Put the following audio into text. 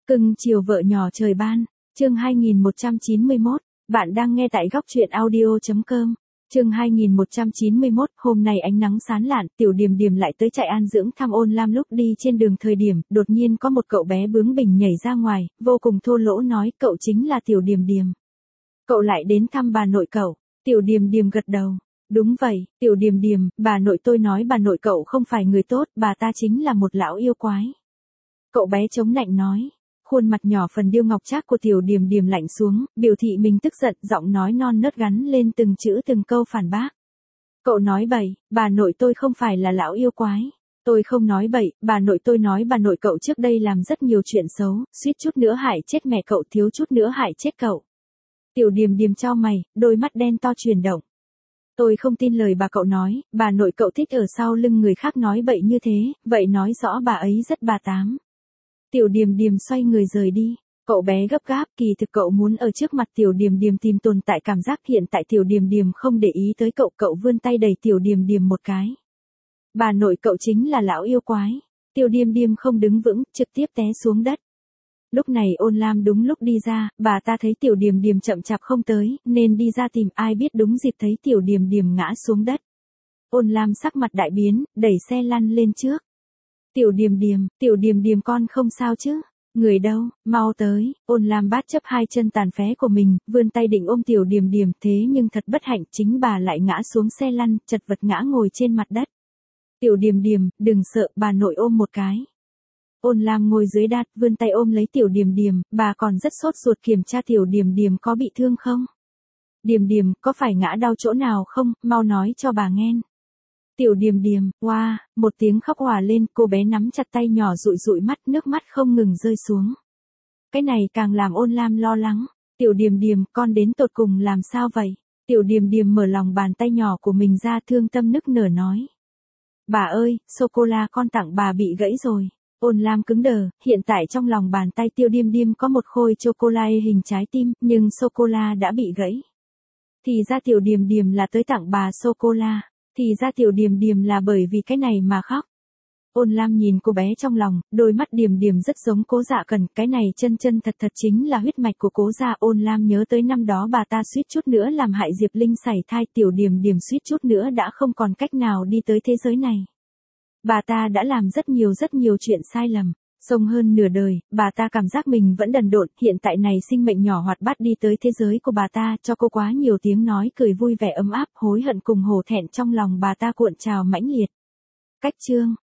Cưng chiều vợ nhỏ trời ban, chương 2191, bạn đang nghe tại góc truyện audio.com. Chương 2191, hôm nay ánh nắng sáng lạn, Tiểu Điềm Điềm lại tới trại an dưỡng thăm Ôn Lam. Lúc đi trên đường thời điểm, đột nhiên có một cậu bé bướng bỉnh nhảy ra ngoài, vô cùng thô lỗ nói, cậu chính là Tiểu Điềm Điềm. Cậu lại đến thăm bà nội cậu. Tiểu Điềm Điềm gật đầu. Đúng vậy, Tiểu Điềm Điềm, bà nội tôi nói bà nội cậu không phải người tốt, bà ta chính là một lão yêu quái. Cậu bé chống nạnh nói. Khuôn mặt nhỏ phần điêu ngọc trác của Tiểu Điềm Điềm lạnh xuống, biểu thị mình tức giận, giọng nói non nớt gắn lên từng chữ từng câu phản bác. Cậu nói bậy, bà nội tôi không phải là lão yêu quái. Tôi không nói bậy, bà nội tôi nói bà nội cậu trước đây làm rất nhiều chuyện xấu, suýt chút nữa hại chết mẹ cậu, thiếu chút nữa hại chết cậu. Tiểu Điềm Điềm chau mày, đôi mắt đen to chuyển động. Tôi không tin lời bà cậu nói, bà nội cậu thích ở sau lưng người khác nói bậy như thế, vậy nói rõ bà ấy rất bà tám. Tiểu Điềm Điềm xoay người rời đi. Cậu bé gấp gáp, kỳ thực cậu muốn ở trước mặt Tiểu Điềm Điềm tìm tồn tại cảm giác, hiện tại Tiểu Điềm Điềm không để ý tới cậu, cậu vươn tay đẩy Tiểu Điềm Điềm một cái. Bà nội cậu chính là lão yêu quái. Tiểu Điềm Điềm không đứng vững, trực tiếp té xuống đất. Lúc này Ôn Lam đúng lúc đi ra, bà ta thấy Tiểu Điềm Điềm chậm chạp không tới, nên đi ra tìm, ai biết đúng dịp thấy Tiểu Điềm Điềm ngã xuống đất. Ôn Lam sắc mặt đại biến, đẩy xe lăn lên trước. Tiểu Điềm Điềm con không sao chứ? Người đâu, mau tới. Ôn Lam bát chấp hai chân tàn phế của mình, vươn tay định ôm Tiểu Điềm Điềm, thế nhưng thật bất hạnh, chính bà lại ngã xuống xe lăn, chật vật ngã ngồi trên mặt đất. Tiểu Điềm Điềm, đừng sợ, bà nội ôm một cái. Ôn Lam ngồi dưới đát, vươn tay ôm lấy Tiểu Điềm Điềm, bà còn rất sốt ruột kiểm tra Tiểu Điềm Điềm có bị thương không? Điềm Điềm, có phải ngã đau chỗ nào không, mau nói cho bà nghe. Tiểu Điềm Điềm, oa, một tiếng khóc òa lên, cô bé nắm chặt tay nhỏ dụi dụi mắt, nước mắt không ngừng rơi xuống. Cái này càng làm Ôn Lam lo lắng. Tiểu Điềm Điềm, con đến tột cùng làm sao vậy? Tiểu Điềm Điềm mở lòng bàn tay nhỏ của mình ra, thương tâm nức nở nói. Bà ơi, sô-cô-la con tặng bà bị gãy rồi. Ôn Lam cứng đờ, hiện tại trong lòng bàn tay Tiểu Điềm Điềm có một khối chocolate hình trái tim, nhưng sô-cô-la đã bị gãy. Thì ra Tiểu Điềm Điềm là tới tặng bà sô-cô-la. Thì ra Tiểu Điềm Điềm là bởi vì cái này mà khóc. Ôn Lam nhìn cô bé trong lòng, đôi mắt Điềm Điềm rất giống Cố Dạ Cần, cái này chân chân thật thật chính là huyết mạch của Cố Gia. Ôn Lam nhớ tới năm đó bà ta suýt chút nữa làm hại Diệp Linh sảy thai, Tiểu Điềm Điềm suýt chút nữa đã không còn cách nào đi tới thế giới này. Bà ta đã làm rất nhiều chuyện sai lầm. Sống hơn nửa đời, bà ta cảm giác mình vẫn đần độn, hiện tại này sinh mệnh nhỏ hoạt bát đi tới thế giới của bà ta, cho cô quá nhiều tiếng nói cười vui vẻ ấm áp, hối hận cùng hổ thẹn trong lòng bà ta cuộn trào mãnh liệt. Cách chương